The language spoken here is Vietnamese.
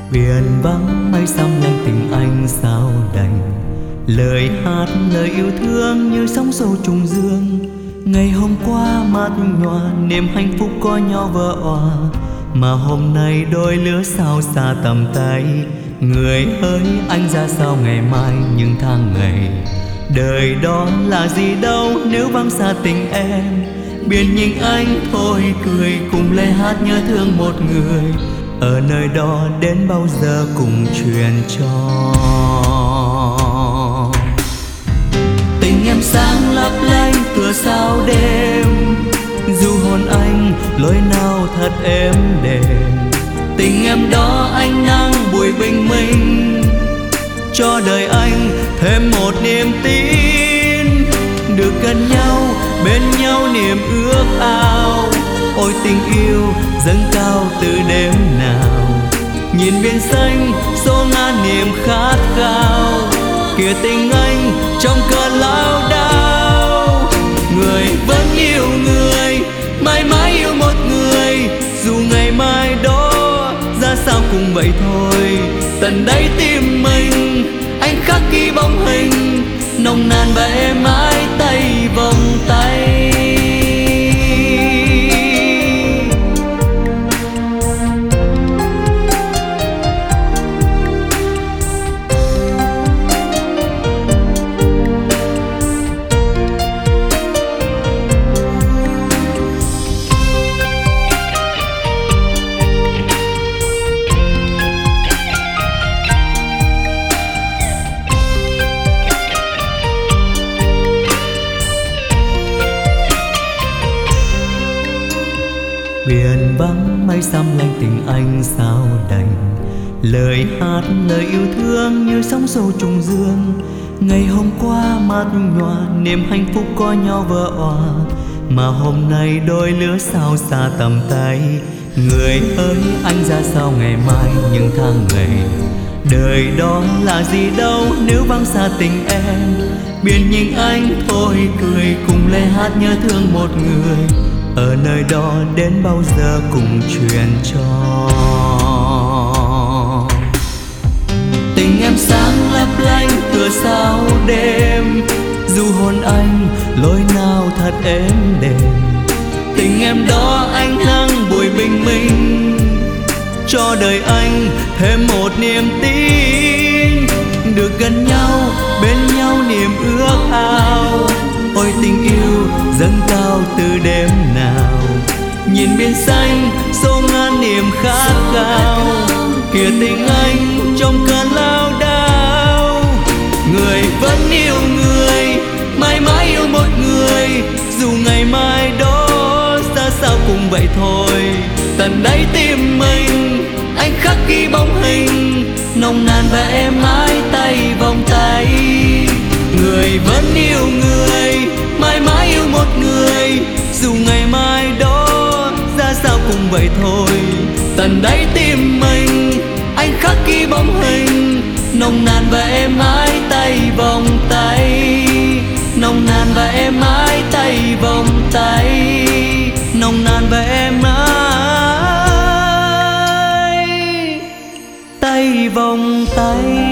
Biển vắng mây xăm lanh tình anh sao đành. Lời hát lời yêu thương như sóng xô trùng dương. Ngày hôm qua mắt nhòa niềm hạnh phúc có nhau vỡ òa, mà hôm nay đôi lứa sao xa tầm tay. Người ơi anh ra sao ngày mai những tháng ngày. Đời đó là gì đâu nếu vắng xa tình em. Biển nhìn anh thôi cười cùng lời hát nhớ thương một người. Ở nơi đó đến bao giờ cùng truyền cho. Tình em sáng lấp lánh tựa sao đêm, dù hôn anh lối nào thật êm đềm. Tình em đó ánh nắng buổi bình minh, cho đời anh thêm một niềm tin. Được gần nhau bên nhau niềm ước ao, ôi tình yêu dâng cao từ đêm nào. Nhìn biển xanh số ngàn niềm khát khao, kìa tình anh trong cơn lao đao. Người vẫn yêu người, mãi mãi yêu một người, dù ngày mai đó ra sao cũng vậy thôi. Tận đáy tim mình anh khắc ghi bóng hình, nồng nàn và êm ái tay vòng tay. Biển vắng mây xăm lanh tình anh sao đành. Lời hát lời yêu thương như sóng xô trùng dương. Ngày hôm qua mắt nhòa niềm hạnh phúc có nhau vỡ òa, mà hôm nay đôi lứa sao xa tầm tay. Người ơi anh ra sao ngày mai những tháng ngày. Đời đó là gì đâu nếu vắng xa tình em. Biển nhìn anh thôi cười cùng lời hát nhớ thương một người. Ở nơi đó đến bao giờ cùng truyền cho. Tình em sáng lấp lánh tựa sao đêm, dù hôn anh lối nào thật êm đềm. Tình em đó ánh nắng buổi bình minh, cho đời anh thêm một niềm tin. Được gần nhau bên nhau niềm ước ao, ôi tình yêu dâng cao từ đêm nào. Nhìn biển xanh số ngàn niềm khát khao, kìa tình anh trong cơn lao đao. Người vẫn yêu người, mãi mãi yêu một người, dù ngày mai đó ra sao cũng vậy thôi. Tận đáy tim mình anh khắc ghi bóng hình, nồng nàn và êm ái tay vòng tay. Người vẫn yêu người, mãi mãi yêu một người, dù ngày mai đó ra sao cũng vậy thôi. Tận đáy tim mình anh khắc ghi bóng hình, nồng nàn và êm ái tay vòng tay. Nồng nàn và êm ái tay vòng tay. Nồng nàn và êm ái tay vòng tay.